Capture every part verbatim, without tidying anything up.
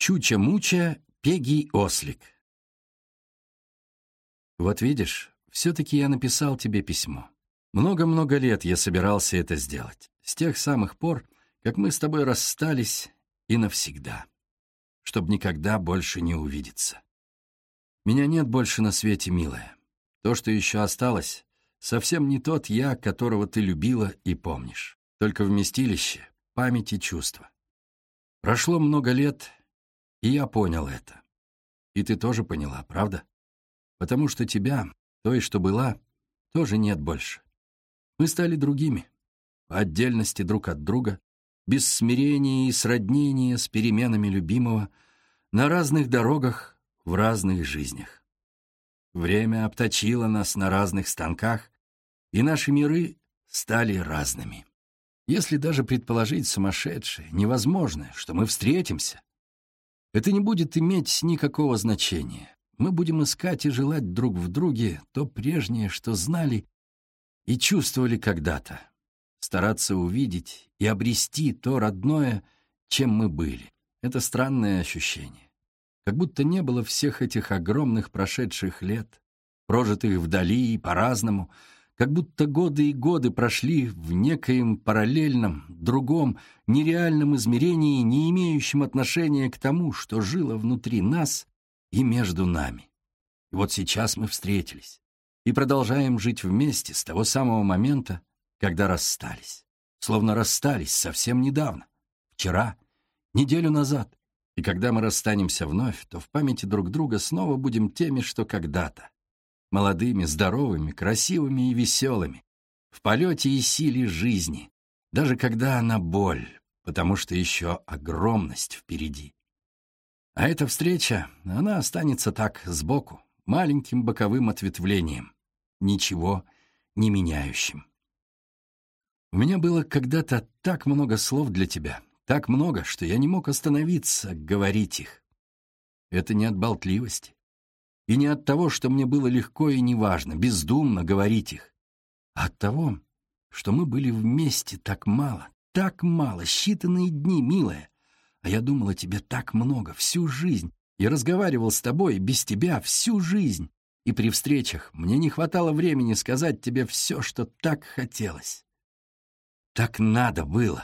Чуча-муча, Пегий ослик. Вот видишь, все-таки я написал тебе письмо. Много-много лет я собирался это сделать, с тех самых пор, как мы с тобой расстались и навсегда, чтобы никогда больше не увидеться. Меня нет больше на свете, милая. То, что еще осталось, совсем не тот я, которого ты любила и помнишь, только вместилище, память и чувства. Прошло много лет, и я понял это. И ты тоже поняла, правда? Потому что тебя, той, что была, тоже нет больше. Мы стали другими, по отдельности друг от друга, без смирения и сроднения с переменами любимого, на разных дорогах, в разных жизнях. Время обточило нас на разных станках, и наши миры стали разными. Если даже предположить сумасшедшее, невозможное, что мы встретимся, это не будет иметь никакого значения. Мы будем искать и желать друг в друге то прежнее, что знали и чувствовали когда-то, стараться увидеть и обрести то родное, чем мы были. Это странное ощущение. Как будто не было всех этих огромных прошедших лет, прожитых вдали и по-разному, как будто годы и годы прошли в некоем параллельном, другом, нереальном измерении, не имеющем отношения к тому, что жило внутри нас и между нами. И вот сейчас мы встретились и продолжаем жить вместе с того самого момента, когда расстались. Словно расстались совсем недавно, вчера, неделю назад. И когда мы расстанемся вновь, то в памяти друг друга снова будем теми, что когда-то. Молодыми, здоровыми, красивыми и веселыми, в полете и силе жизни, даже когда она боль, потому что еще огромность впереди. А эта встреча, она останется так, сбоку, маленьким боковым ответвлением, ничего не меняющим. У меня было когда-то так много слов для тебя, так много, что я не мог остановиться, говорить их. Это не от болтливости. И не от того, что мне было легко и неважно, бездумно говорить их, а от того, что мы были вместе так мало, так мало, считанные дни, милая. А я думал о тебе так много, всю жизнь. Я разговаривал с тобой без тебя всю жизнь. И при встречах мне не хватало времени сказать тебе все, что так хотелось. Так надо было.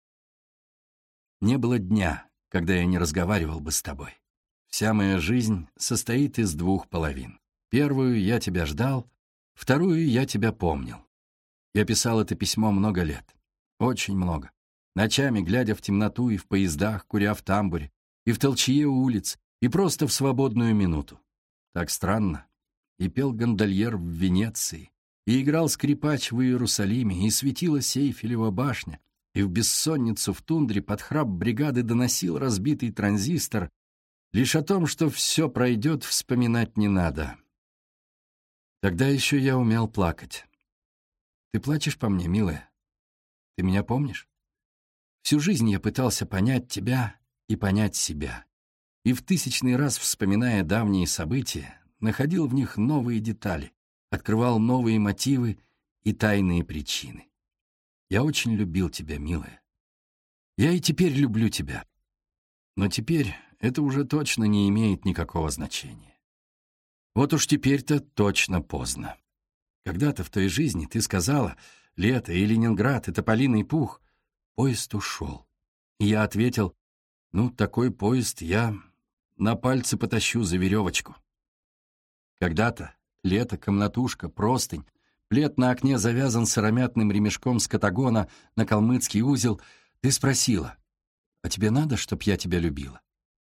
Не было дня, когда я не разговаривал бы с тобой. Вся моя жизнь состоит из двух половин. Первую я тебя ждал, вторую я тебя помнил. Я писал это письмо много лет, очень много. Ночами, глядя в темноту и в поездах, куря в тамбуре, и в толчье улиц, и просто в свободную минуту. Так странно. И пел гондольер в Венеции, и играл скрипач в Иерусалиме, и светилась Эйфелева башня, и в бессонницу в тундре под храп бригады доносил разбитый транзистор. Лишь о том, что все пройдет, вспоминать не надо. Тогда еще я умел плакать. Ты плачешь по мне, милая? Ты меня помнишь? Всю жизнь я пытался понять тебя и понять себя. И в тысячный раз, вспоминая давние события, находил в них новые детали, открывал новые мотивы и тайные причины. Я очень любил тебя, милая. Я и теперь люблю тебя. Но теперь это уже точно не имеет никакого значения. Вот уж теперь-то точно поздно. Когда-то в той жизни ты сказала: «Лето и Ленинград — это Тополиный пух». Поезд ушел. И я ответил: «Ну, такой поезд я на пальце потащу за веревочку». Когда-то лето, комнатушка, простынь, плед на окне завязан сыромятным ремешком с катагона на калмыцкий узел, ты спросила: «А тебе надо, чтоб я тебя любила?»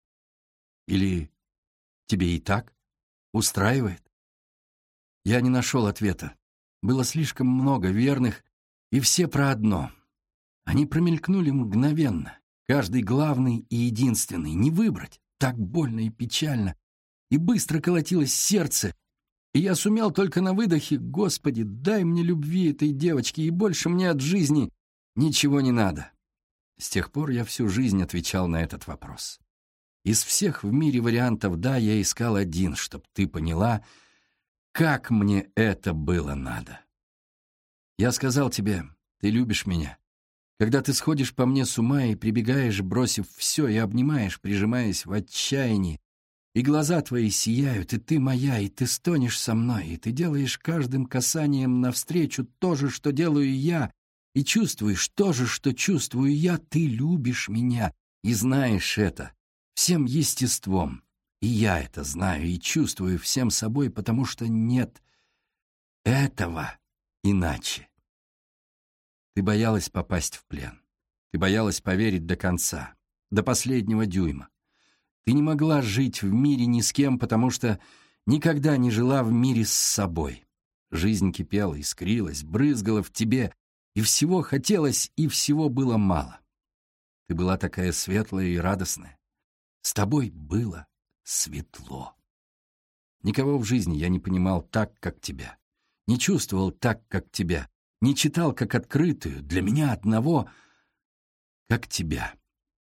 Или «Тебе и так устраивает?» Я не нашел ответа. Было слишком много верных, и все про одно. Они промелькнули мгновенно, каждый главный и единственный, не выбрать. Так больно и печально, и быстро колотилось сердце, и я сумел только на выдохе: «Господи, дай мне любви этой девочки, и больше мне от жизни ничего не надо». С тех пор я всю жизнь отвечал на этот вопрос. Из всех в мире вариантов «да» я искал один, чтоб ты поняла, как мне это было надо. Я сказал тебе: «Ты любишь меня», Когда ты сходишь по мне с ума и прибегаешь, бросив все, и обнимаешь, прижимаясь в отчаянии, и глаза твои сияют, и ты моя, и ты стонешь со мной, и ты делаешь каждым касанием навстречу то же, что делаю я, и чувствуешь то же, что чувствую я, ты любишь меня, и знаешь это всем естеством. И я это знаю и чувствую всем собой, потому что нет этого иначе. Ты боялась попасть в плен. Ты боялась поверить до конца, до последнего дюйма. Ты не могла жить в мире ни с кем, потому что никогда не жила в мире с собой. Жизнь кипела, искрилась, брызгала в тебе, и всего хотелось, и всего было мало. Ты была такая светлая и радостная. С тобой было светло. Никого в жизни я не понимал так, как тебя. Не чувствовал так, как тебя. Не читал, как открытую, для меня одного, как тебя.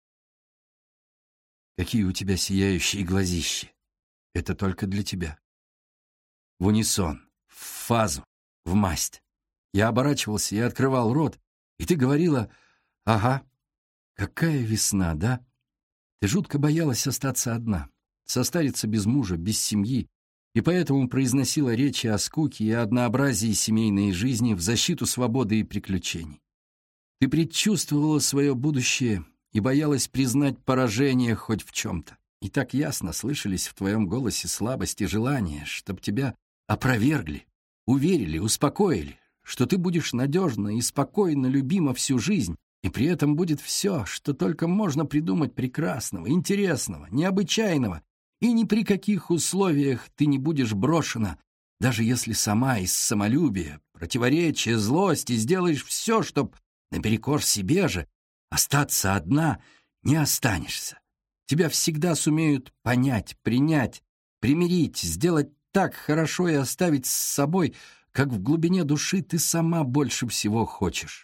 Какие у тебя сияющие глазищи. Это только для тебя. В унисон, в фазу, в масть. Я оборачивался и открывал рот, и ты говорила: «Ага, какая весна, да?» Ты жутко боялась остаться одна, состариться без мужа, без семьи, и поэтому произносила речи о скуке и однообразии семейной жизни в защиту свободы и приключений. Ты предчувствовала свое будущее и боялась признать поражение хоть в чем-то. И так ясно слышались в твоем голосе слабость и желание, чтоб тебя опровергли, уверили, успокоили, что ты будешь надежно и спокойно любима всю жизнь, и при этом будет все, что только можно придумать прекрасного, интересного, необычайного, и ни при каких условиях ты не будешь брошена, даже если сама из самолюбия, противоречия, злости сделаешь все, чтоб наперекор себе же остаться одна, не останешься. Тебя всегда сумеют понять, принять, примирить, сделать так хорошо и оставить с собой, как в глубине души ты сама больше всего хочешь.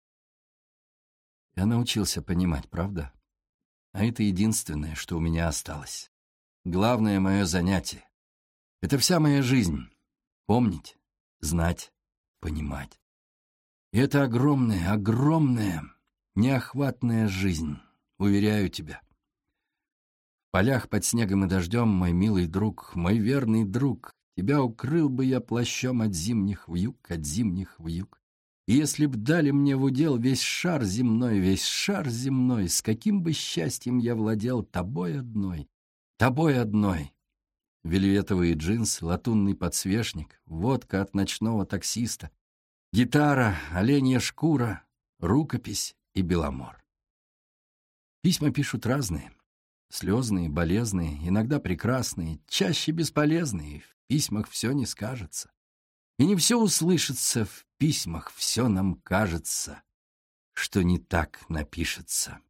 Я научился понимать, правда? А это единственное, что у меня осталось. Главное мое занятие. Это вся моя жизнь. Помнить, знать, понимать. И это огромная, огромная, неохватная жизнь, уверяю тебя. В полях под снегом и дождем, мой милый друг, мой верный друг, тебя укрыл бы я плащом от зимних вьюг, от зимних вьюг. И если б дали мне в удел весь шар земной, весь шар земной, с каким бы счастьем я владел тобой одной, тобой одной. Вельветовые джинсы, латунный подсвечник, водка от ночного таксиста, гитара, оленья шкура, рукопись и беломор. Письма пишут разные, слезные, болезные, иногда прекрасные, чаще бесполезные, в письмах все не скажется. И не все услышится в письмах, все нам кажется, что не так напишется.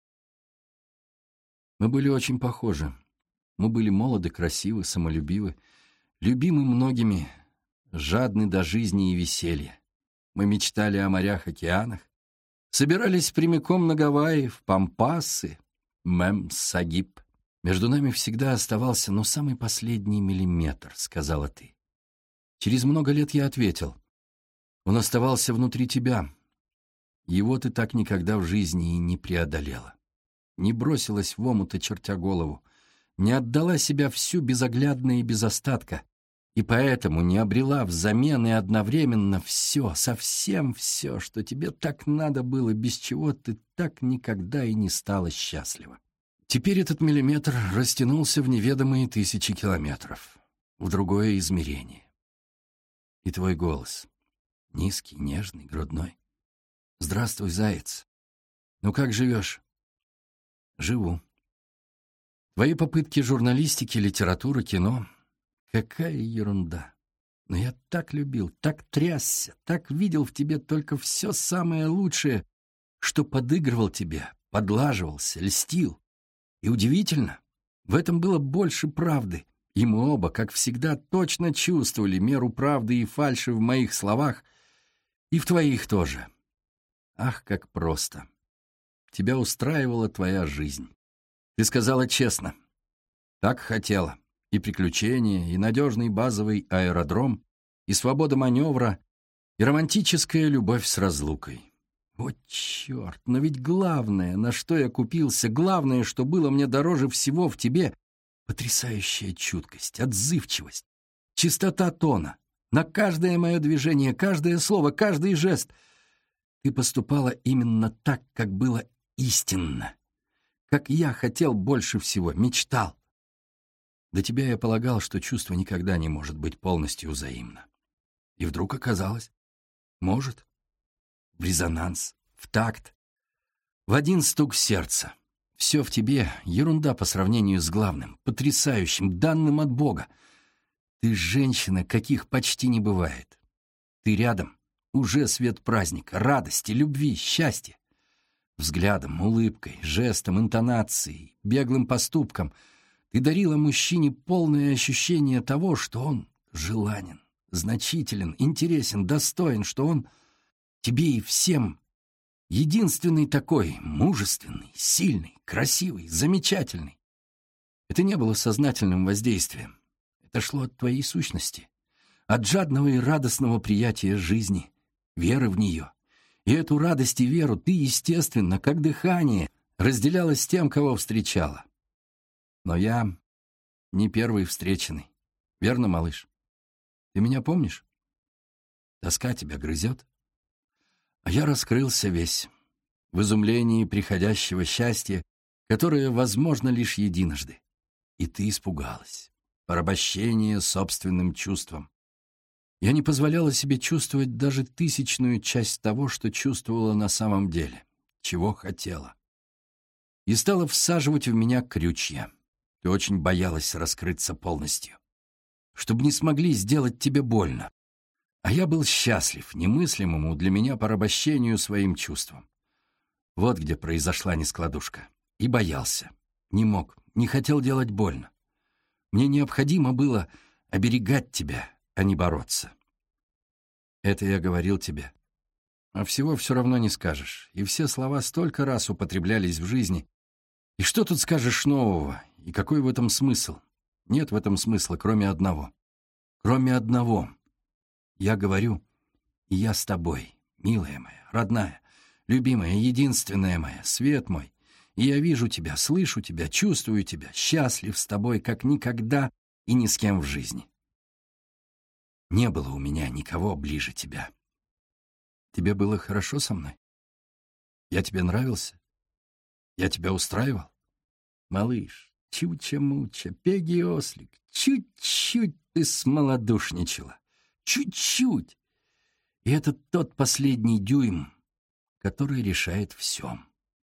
Мы были очень похожи. Мы были молоды, красивы, самолюбивы, любимы многими, жадны до жизни и веселья. Мы мечтали о морях, океанах, собирались прямиком на Гавайи, в Пампасы, Мем-Сагиб. Между нами всегда оставался, ну, самый последний миллиметр, сказала ты. Через много лет я ответил: он оставался внутри тебя. Его ты так никогда в жизни и не преодолела. Не бросилась в омут, очертя голову, не отдала себя всю безоглядно и без остатка, и поэтому не обрела взамен и одновременно все, совсем все, что тебе так надо было, без чего ты так никогда и не стала счастлива. Теперь этот миллиметр растянулся в неведомые тысячи километров, в другое измерение. И твой голос, низкий, нежный, грудной. «Здравствуй, заяц. Ну как живешь?» «Живу. Твои попытки журналистики, литературы, кино — какая ерунда. Но я так любил, так трясся, так видел в тебе только все самое лучшее, что подыгрывал тебе, подлаживался, льстил. И удивительно, в этом было больше правды. И мы оба, как всегда, точно чувствовали меру правды и фальши в моих словах, и в твоих тоже. Ах, как просто. Тебя устраивала твоя жизнь. Ты сказала честно. Так хотела. И приключения, и надежный базовый аэродром, и свобода маневра, и романтическая любовь с разлукой. Вот черт, но ведь главное, на что я купился, главное, что было мне дороже всего в тебе — потрясающая чуткость, отзывчивость, чистота тона. На каждое мое движение, каждое слово, каждый жест ты поступала именно так, как было истинно, как я хотел больше всего, мечтал. До тебя я полагал, что чувство никогда не может быть полностью взаимно. И вдруг оказалось, может. В резонанс, в такт, в один стук сердца. Все в тебе — ерунда по сравнению с главным, потрясающим, данным от Бога. Ты женщина, каких почти не бывает. Ты рядом — уже свет праздника, радости, любви, счастья. Взглядом, улыбкой, жестом, интонацией, беглым поступком ты дарила мужчине полное ощущение того, что он желанен, значителен, интересен, достоин, что он тебе и всем единственный такой, мужественный, сильный, красивый, замечательный. Это не было сознательным воздействием. Это шло от твоей сущности, от жадного и радостного приятия жизни, веры в нее. И эту радость и веру ты, естественно, как дыхание, разделяла с тем, кого встречала. Но я не первый встреченный. Верно, малыш? Ты меня помнишь? Тоска тебя грызет? А я раскрылся весь, в изумлении приходящего счастья, которое возможно лишь единожды. И ты испугалась. Порабощение собственным чувством. Я не позволяла себе чувствовать даже тысячную часть того, что чувствовала на самом деле, чего хотела. И стала всаживать в меня крючья. Ты очень боялась раскрыться полностью, чтобы не смогли сделать тебе больно. А я был счастлив немыслимому для меня порабощению своим чувствам. Вот где произошла нескладушка. И боялся. Не мог, не хотел делать больно. Мне необходимо было оберегать тебя, а не бороться. Это я говорил тебе. А всего все равно не скажешь. И все слова столько раз употреблялись в жизни. И что тут скажешь нового? И какой в этом смысл? Нет в этом смысла, кроме одного. Кроме одного. Я говорю, и я с тобой, милая моя, родная, любимая, единственная моя, свет мой. И я вижу тебя, слышу тебя, чувствую тебя, счастлив с тобой, как никогда и ни с кем в жизни. Не было у меня никого ближе тебя. Тебе было хорошо со мной? Я тебе нравился? Я тебя устраивал? Малыш, чуча-муча, пеги-ослик, чуть-чуть ты смолодушничала. Чуть-чуть. И это тот последний дюйм, который решает все.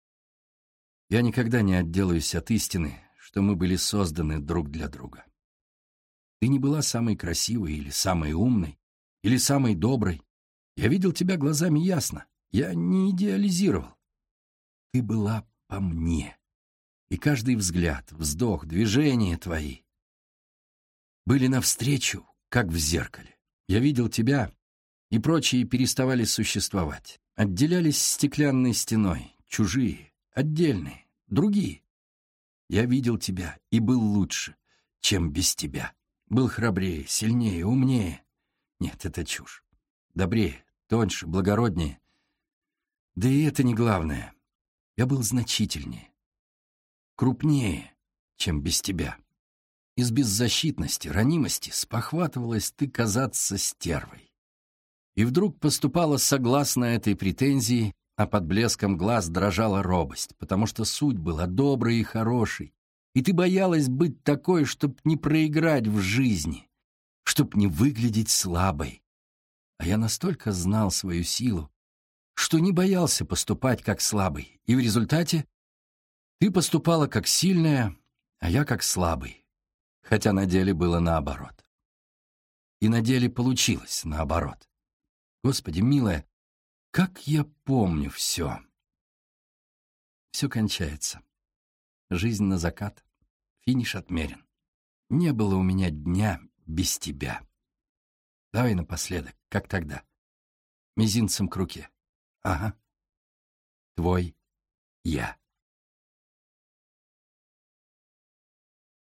Я никогда не отделаюсь от истины, что мы были созданы друг для друга. Ты не была самой красивой или самой умной, или самой доброй. Я видел тебя глазами ясно. Я не идеализировал. Ты была по мне. И каждый взгляд, вздох, движение твои были навстречу, как в зеркале. Я видел тебя, и прочие переставали существовать. Отделялись стеклянной стеной, чужие, отдельные, другие. Я видел тебя и был лучше, чем без тебя. Был храбрее, сильнее, умнее. Нет, это чушь. Добрее, тоньше, благороднее. Да и это не главное. Я был значительнее, крупнее, чем без тебя. Из беззащитности, ранимости спохватывалась ты казаться стервой. И вдруг поступала согласно этой претензии, а под блеском глаз дрожала робость, потому что суть была доброй и хорошей, и ты боялась быть такой, чтоб не проиграть в жизни, чтоб не выглядеть слабой. А я настолько знал свою силу, что не боялся поступать как слабый, и в результате ты поступала как сильная, а я как слабый, хотя на деле было наоборот. И на деле получилось наоборот. Господи, милая, как я помню все. Все кончается. Жизнь на закат, финиш отмерен. Не было у меня дня без тебя. Давай напоследок, как тогда. Мизинцем к руке. Ага. Твой я.